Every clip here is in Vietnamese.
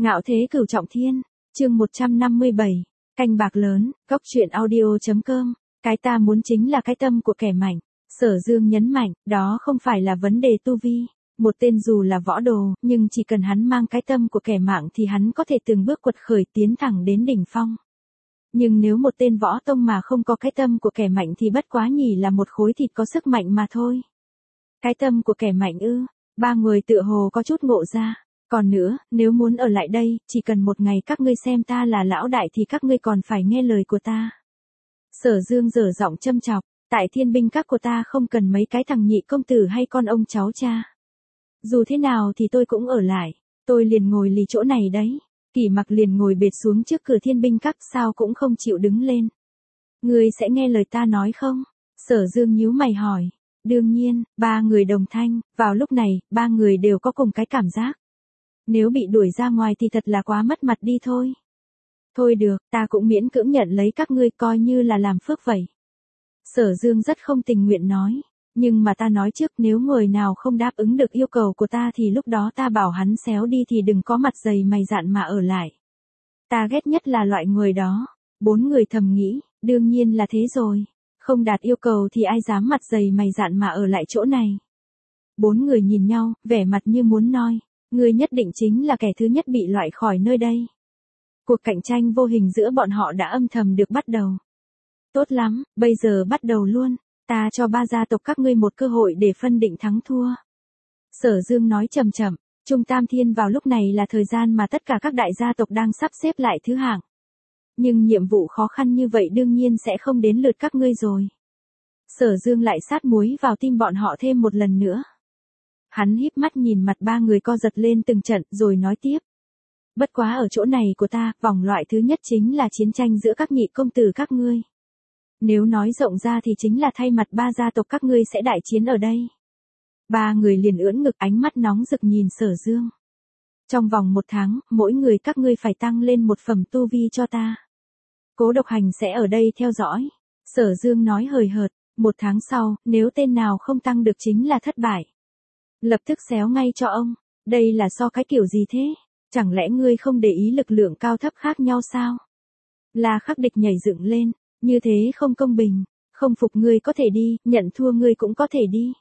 Ngạo thế cửu trọng thiên, chương 157, canh bạc lớn, góc truyện audio.com, cái ta muốn chính là cái tâm của kẻ mạnh. Sở Dương nhấn mạnh, đó không phải là vấn đề tu vi, một tên dù là võ đồ, nhưng chỉ cần hắn mang cái tâm của kẻ mạng thì hắn có thể từng bước quật khởi tiến thẳng đến đỉnh phong. Nhưng nếu một tên võ tông mà không có cái tâm của kẻ mạnh thì bất quá nhỉ là một khối thịt có sức mạnh mà thôi. Cái tâm của kẻ mạnh ư? Ba người tựa hồ có chút ngộ ra. Còn nữa, nếu muốn ở lại đây, chỉ cần một ngày các ngươi xem ta là lão đại thì các ngươi còn phải nghe lời của ta. Sở Dương dở giọng châm chọc, tại thiên binh các của ta không cần mấy cái thằng nhị công tử hay con ông cháu cha. Dù thế nào thì tôi cũng ở lại, tôi liền ngồi lì chỗ này đấy. Kỷ Mặc liền ngồi bệt xuống trước cửa thiên binh các sao cũng không chịu đứng lên. Ngươi sẽ nghe lời ta nói không? Sở Dương nhíu mày hỏi. Đương nhiên, ba người đồng thanh, vào lúc này, ba người đều có cùng cái cảm giác. Nếu bị đuổi ra ngoài thì thật là quá mất mặt đi thôi. Thôi được, ta cũng miễn cưỡng nhận lấy các ngươi coi như là làm phước vậy. Sở Dương rất không tình nguyện nói. Nhưng mà ta nói trước nếu người nào không đáp ứng được yêu cầu của ta thì lúc đó ta bảo hắn xéo đi thì đừng có mặt dày mày dạn mà ở lại. Ta ghét nhất là loại người đó. Bốn người thầm nghĩ, đương nhiên là thế rồi. Không đạt yêu cầu thì ai dám mặt dày mày dạn mà ở lại chỗ này. Bốn người nhìn nhau, vẻ mặt như muốn nói. Ngươi nhất định chính là kẻ thứ nhất bị loại khỏi nơi đây. Cuộc cạnh tranh vô hình giữa bọn họ đã âm thầm được bắt đầu. Tốt lắm, bây giờ bắt đầu luôn. Ta cho ba gia tộc các ngươi một cơ hội để phân định thắng thua. Sở Dương nói chậm chậm, Trung Tam Thiên vào lúc này là thời gian mà tất cả các đại gia tộc đang sắp xếp lại thứ hạng. Nhưng nhiệm vụ khó khăn như vậy đương nhiên sẽ không đến lượt các ngươi rồi. Sở Dương lại sát muối vào tim bọn họ thêm một lần nữa. Hắn híp mắt nhìn mặt ba người co giật lên từng trận rồi nói tiếp. Bất quá ở chỗ này của ta, vòng loại thứ nhất chính là chiến tranh giữa các nhị công tử các ngươi. Nếu nói rộng ra thì chính là thay mặt ba gia tộc các ngươi sẽ đại chiến ở đây. Ba người liền ưỡn ngực ánh mắt nóng rực nhìn Sở Dương. Trong vòng 1 tháng, mỗi người các ngươi phải tăng lên một phẩm tu vi cho ta. Cố Độc Hành sẽ ở đây theo dõi. Sở Dương nói hời hợt, 1 tháng sau, nếu tên nào không tăng được chính là thất bại. Lập tức xéo ngay cho ông. Đây là so cái kiểu gì thế? Chẳng lẽ ngươi không để ý lực lượng cao thấp khác nhau sao? La Khắc Địch nhảy dựng lên. Như thế không công bình. Không phục ngươi có thể đi, nhận thua ngươi cũng có thể đi.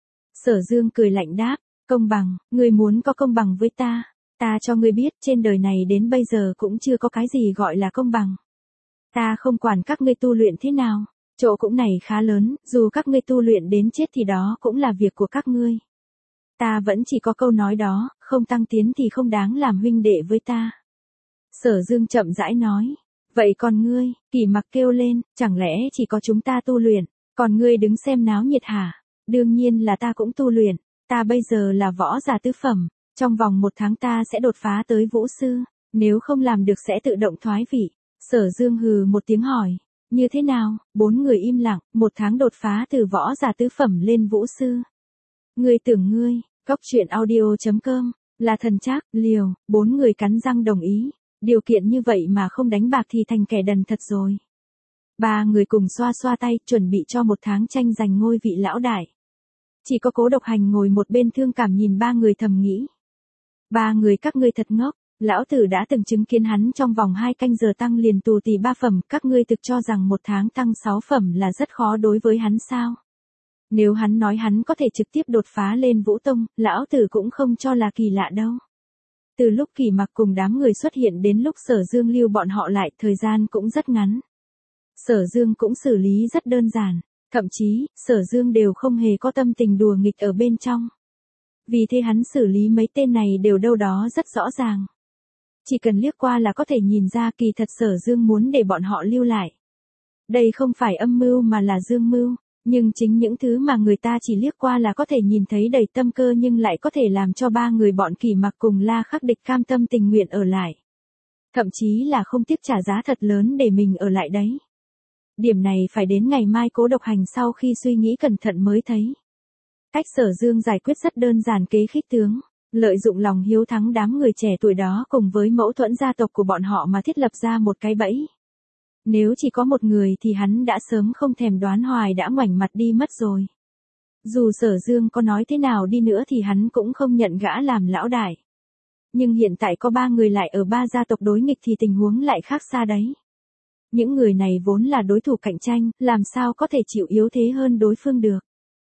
Sở Dương cười lạnh đáp. Công bằng, ngươi muốn có công bằng với ta. Ta cho ngươi biết trên đời này đến bây giờ cũng chưa có cái gì gọi là công bằng. Ta không quản các ngươi tu luyện thế nào. Chỗ cũng này khá lớn, dù các ngươi tu luyện đến chết thì đó cũng là việc của các ngươi. Ta vẫn chỉ có câu nói đó, không tăng tiến thì không đáng làm huynh đệ với ta. Sở Dương chậm rãi nói. Vậy còn ngươi? Kỷ Mặc kêu lên, chẳng lẽ chỉ có chúng ta tu luyện, còn ngươi đứng xem náo nhiệt hả? Đương nhiên là ta cũng tu luyện, ta bây giờ là võ giả tứ phẩm, trong vòng 1 tháng ta sẽ đột phá tới vũ sư, nếu không làm được sẽ tự động thoái vị. Sở Dương hừ một tiếng hỏi, như thế nào? Bốn người im lặng, 1 tháng đột phá từ võ giả tứ phẩm lên vũ sư. Ngươi tưởng ngươi, góc truyện audio.com, là thần trác, liều, 4 người cắn răng đồng ý. Điều kiện như vậy mà không đánh bạc thì thành kẻ đần thật rồi. Ba người cùng xoa xoa tay chuẩn bị cho 1 tháng tranh giành ngôi vị lão đại. Chỉ có Cố Độc Hành ngồi một bên thương cảm nhìn ba người thầm nghĩ. Ba người các ngươi thật ngốc, lão tử đã từng chứng kiến hắn trong vòng 2 canh giờ tăng liền tù tì 3 phẩm, các ngươi thực cho rằng 1 tháng tăng 6 phẩm là rất khó đối với hắn sao? Nếu hắn nói hắn có thể trực tiếp đột phá lên Vũ Tông, lão tử cũng không cho là kỳ lạ đâu. Từ lúc Kỷ Mặc cùng đám người xuất hiện đến lúc Sở Dương lưu bọn họ lại, thời gian cũng rất ngắn. Sở Dương cũng xử lý rất đơn giản, thậm chí, Sở Dương đều không hề có tâm tình đùa nghịch ở bên trong. Vì thế hắn xử lý mấy tên này đều đâu đó rất rõ ràng. Chỉ cần liếc qua là có thể nhìn ra kỳ thật Sở Dương muốn để bọn họ lưu lại. Đây không phải âm mưu mà là dương mưu. Nhưng chính những thứ mà người ta chỉ liếc qua là có thể nhìn thấy đầy tâm cơ nhưng lại có thể làm cho ba người bọn Kỷ Mặc cùng La Khắc Địch cam tâm tình nguyện ở lại. Thậm chí là không tiếc trả giá thật lớn để mình ở lại đấy. Điểm này phải đến ngày mai Cố Độc Hành sau khi suy nghĩ cẩn thận mới thấy. Cách Sở Dương giải quyết rất đơn giản kế khích tướng, lợi dụng lòng hiếu thắng đám người trẻ tuổi đó cùng với mâu thuẫn gia tộc của bọn họ mà thiết lập ra một cái bẫy. Nếu chỉ có một người thì hắn đã sớm không thèm đoán hoài đã ngoảnh mặt đi mất rồi. Dù Sở Dương có nói thế nào đi nữa thì hắn cũng không nhận gã làm lão đại. Nhưng hiện tại có 3 người lại ở 3 gia tộc đối nghịch thì tình huống lại khác xa đấy. Những người này vốn là đối thủ cạnh tranh, làm sao có thể chịu yếu thế hơn đối phương được.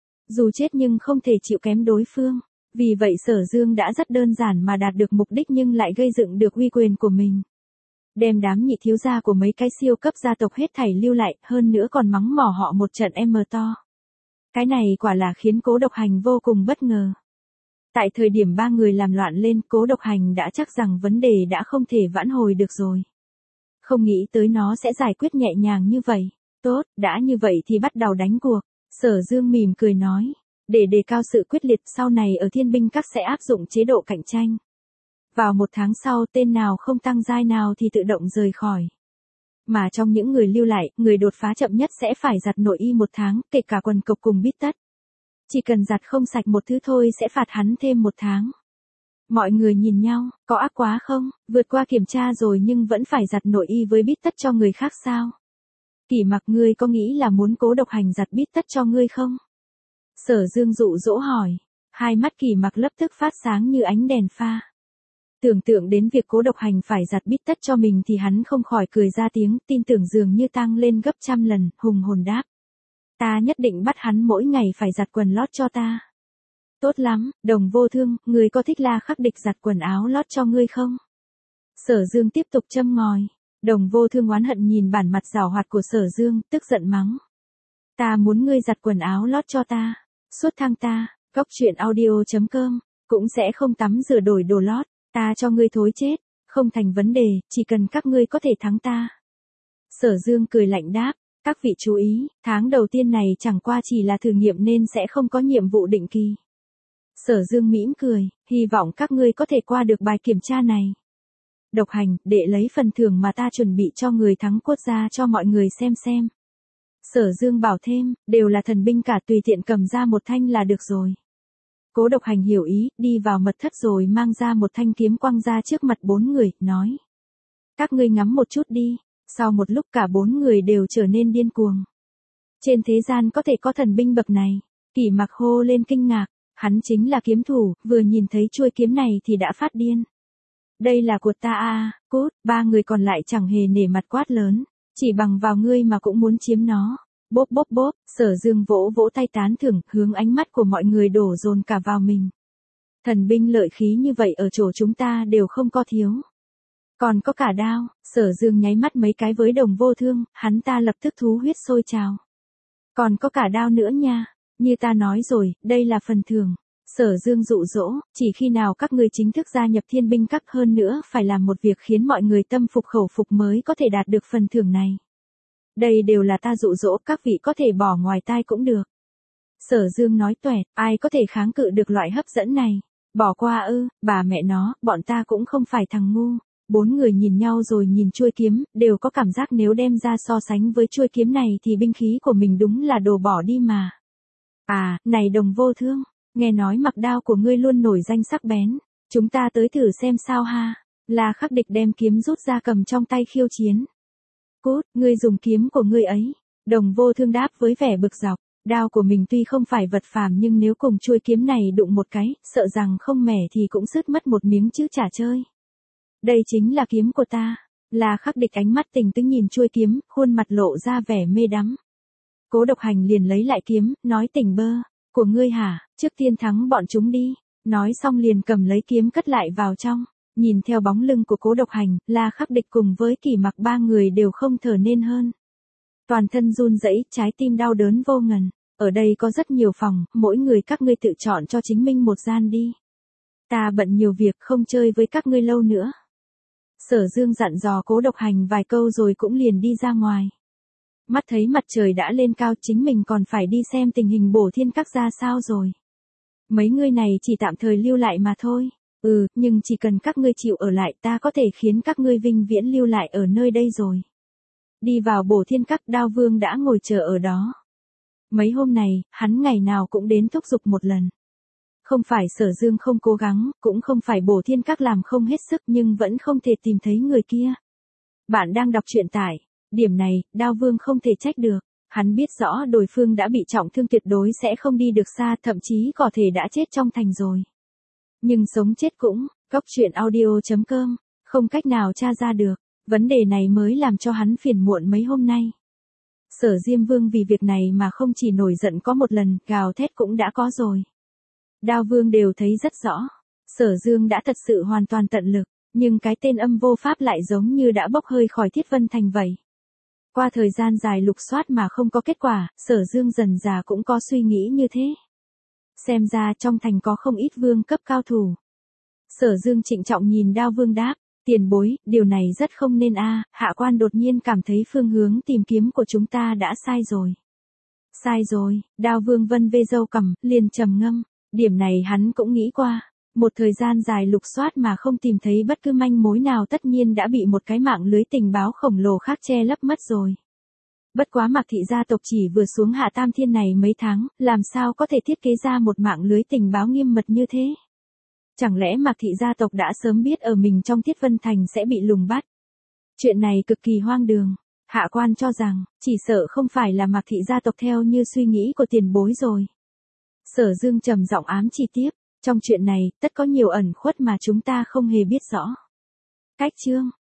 Dù chết nhưng không thể chịu kém đối phương. Vì vậy Sở Dương đã rất đơn giản mà đạt được mục đích nhưng lại gây dựng được uy quyền của mình. Đem đám nhị thiếu gia của mấy cái siêu cấp gia tộc hết thảy lưu lại, hơn nữa còn mắng mỏ họ một trận to. Cái này quả là khiến Cố Độc Hành vô cùng bất ngờ. Tại thời điểm 3 người làm loạn lên, Cố Độc Hành đã chắc rằng vấn đề đã không thể vãn hồi được rồi. Không nghĩ tới nó sẽ giải quyết nhẹ nhàng như vậy. Tốt, đã như vậy thì bắt đầu đánh cuộc. Sở Dương mỉm cười nói. Để đề cao sự quyết liệt sau này ở Thiên Binh Các sẽ áp dụng chế độ cạnh tranh. Vào 1 tháng sau tên nào không tăng giai nào thì tự động rời khỏi. Mà trong những người lưu lại, người đột phá chậm nhất sẽ phải giặt nội y 1 tháng, kể cả quần cộc cùng bít tất. Chỉ cần giặt không sạch một thứ thôi sẽ phạt hắn thêm 1 tháng. Mọi người nhìn nhau, có ác quá không, vượt qua kiểm tra rồi nhưng vẫn phải giặt nội y với bít tất cho người khác sao? Kỷ Mặc, ngươi có nghĩ là muốn Cố Độc Hành giặt bít tất cho ngươi không? Sở Dương dụ dỗ hỏi. Hai mắt Kỷ Mặc lập tức phát sáng như ánh đèn pha. Tưởng tượng đến việc Cố Độc Hành phải giặt bít tất cho mình thì hắn không khỏi cười ra tiếng, tin tưởng dường như tăng lên gấp trăm lần, hùng hồn đáp. Ta nhất định bắt hắn mỗi ngày phải giặt quần lót cho ta. Tốt lắm, Đồng Vô Thương, ngươi có thích La Khắc Địch giặt quần áo lót cho ngươi không? Sở Dương tiếp tục châm ngòi. Đồng Vô Thương oán hận nhìn bản mặt giảo hoạt của Sở Dương, tức giận mắng. Ta muốn ngươi giặt quần áo lót cho ta. Suốt thang ta, coctruyện.audio.com, cũng sẽ không tắm rửa đổi đồ lót. Ta cho ngươi thối chết, không thành vấn đề, chỉ cần các ngươi có thể thắng ta. Sở Dương cười lạnh đáp. Các vị chú ý, tháng đầu tiên này chẳng qua chỉ là thử nghiệm nên sẽ không có nhiệm vụ định kỳ. Sở Dương mỉm cười, hy vọng các ngươi có thể qua được bài kiểm tra này. Độc Hành, để lấy phần thưởng mà ta chuẩn bị cho người thắng quất ra cho mọi người xem. Sở Dương bảo thêm, đều là thần binh cả, tùy tiện cầm ra một thanh là được rồi. Cố Độc Hành hiểu ý, đi vào mật thất rồi mang ra một thanh kiếm quăng ra trước mặt 4 người, nói. Các ngươi ngắm một chút đi. Sau một lúc cả 4 người đều trở nên điên cuồng. Trên thế gian có thể có thần binh bậc này. Kỷ Mặc hô lên kinh ngạc. Hắn chính là kiếm thủ, vừa nhìn thấy chuôi kiếm này thì đã phát điên. Đây là của ta à, cút, 3 người còn lại chẳng hề nể mặt quát lớn. Chỉ bằng vào ngươi mà cũng muốn chiếm nó. Bốp bốp bốp, Sở Dương vỗ vỗ tay tán thưởng, hướng ánh mắt của mọi người đổ dồn cả vào mình. Thần binh lợi khí như vậy ở chỗ chúng ta đều không có thiếu. Còn có cả đao, Sở Dương nháy mắt mấy cái với Đồng Vô Thương, hắn ta lập tức thú huyết sôi trào. Còn có cả đao nữa nha, như ta nói rồi, đây là phần thưởng. Sở Dương dụ dỗ, chỉ khi nào các ngươi chính thức gia nhập Thiên Binh Các, hơn nữa phải làm một việc khiến mọi người tâm phục khẩu phục mới có thể đạt được phần thưởng này. Đây đều là ta dụ dỗ, các vị có thể bỏ ngoài tai cũng được. Sở Dương nói toẹt, ai có thể kháng cự được loại hấp dẫn này. Bỏ qua ư, bà mẹ nó, bọn ta cũng không phải thằng ngu. 4 người nhìn nhau rồi nhìn chuôi kiếm, đều có cảm giác nếu đem ra so sánh với chuôi kiếm này thì binh khí của mình đúng là đồ bỏ đi mà. À, này Đồng Vô Thương, nghe nói mặc đao của ngươi luôn nổi danh sắc bén, chúng ta tới thử xem sao ha. La Khắc Địch đem kiếm rút ra cầm trong tay khiêu chiến. Cút, ngươi dùng kiếm của ngươi ấy. Đồng Vô Thương đáp với vẻ bực dọc, đao của mình tuy không phải vật phàm nhưng nếu cùng chuôi kiếm này đụng một cái, sợ rằng không mẻ thì cũng sứt mất một miếng chứ chả chơi. Đây chính là kiếm của ta. La Khắc Địch ánh mắt tình tứ nhìn chuôi kiếm, khuôn mặt lộ ra vẻ mê đắm. Cố Độc Hành liền lấy lại kiếm, nói tỉnh bơ, của ngươi hả, trước tiên thắng bọn chúng đi. Nói xong liền cầm lấy kiếm cất lại vào trong. Nhìn theo bóng lưng của Cố Độc Hành, La Khắc Địch cùng với Kỷ Mặc 3 người đều không thở nên hơn. Toàn thân run rẩy, trái tim đau đớn vô ngần. Ở đây có rất nhiều phòng, mỗi người các ngươi tự chọn cho chính mình một gian đi. Ta bận nhiều việc không chơi với các ngươi lâu nữa. Sở Dương dặn dò Cố Độc Hành vài câu rồi cũng liền đi ra ngoài. Mắt thấy mặt trời đã lên cao, chính mình còn phải đi xem tình hình Bổ Thiên Các ra sao rồi. Mấy người này chỉ tạm thời lưu lại mà thôi. Nhưng chỉ cần các ngươi chịu ở lại ta có thể khiến các ngươi vinh viễn lưu lại ở nơi đây rồi. Đi vào Bổ Thiên Các, Đao Vương đã ngồi chờ ở đó. Mấy hôm này, hắn ngày nào cũng đến thúc giục một lần. Không phải Sở Dương không cố gắng, cũng không phải Bổ Thiên Các làm không hết sức nhưng vẫn không thể tìm thấy người kia. Bạn đang đọc truyện tại. Điểm này, Đao Vương không thể trách được. Hắn biết rõ đối phương đã bị trọng thương tuyệt đối sẽ không đi được xa, thậm chí có thể đã chết trong thành rồi. Nhưng sống chết cũng, Cốc truyện audio.com, không cách nào tra ra được, vấn đề này mới làm cho hắn phiền muộn mấy hôm nay. Sở Diêm Vương vì việc này mà không chỉ nổi giận có một lần, gào thét cũng đã có rồi. Đao Vương đều thấy rất rõ, Sở Dương đã thật sự hoàn toàn tận lực, nhưng cái tên âm vô pháp lại giống như đã bốc hơi khỏi Thiết Vân Thành vậy. Qua thời gian dài lục soát mà không có kết quả, Sở Dương dần dà cũng có suy nghĩ như thế. Xem ra trong thành có không ít vương cấp cao thủ. Sở Dương trịnh trọng nhìn Đao Vương đáp, tiền bối, điều này rất không nên hạ quan đột nhiên cảm thấy phương hướng tìm kiếm của chúng ta đã sai rồi. Sai rồi, Đao Vương vân vê râu cằm, liền trầm ngâm, điểm này hắn cũng nghĩ qua. Một thời gian dài lục soát mà không tìm thấy bất cứ manh mối nào tất nhiên đã bị một cái mạng lưới tình báo khổng lồ khác che lấp mất rồi. Bất quá Mạc thị gia tộc chỉ vừa xuống Hạ Tam Thiên này mấy tháng, làm sao có thể thiết kế ra một mạng lưới tình báo nghiêm mật như thế? Chẳng lẽ Mạc thị gia tộc đã sớm biết ở mình trong Thiết Vân Thành sẽ bị lùng bắt? Chuyện này cực kỳ hoang đường. Hạ quan cho rằng, chỉ sợ không phải là Mạc thị gia tộc theo như suy nghĩ của tiền bối rồi. Sở Dương trầm giọng ám chỉ tiếp, trong chuyện này, tất có nhiều ẩn khuất mà chúng ta không hề biết rõ. Cách chương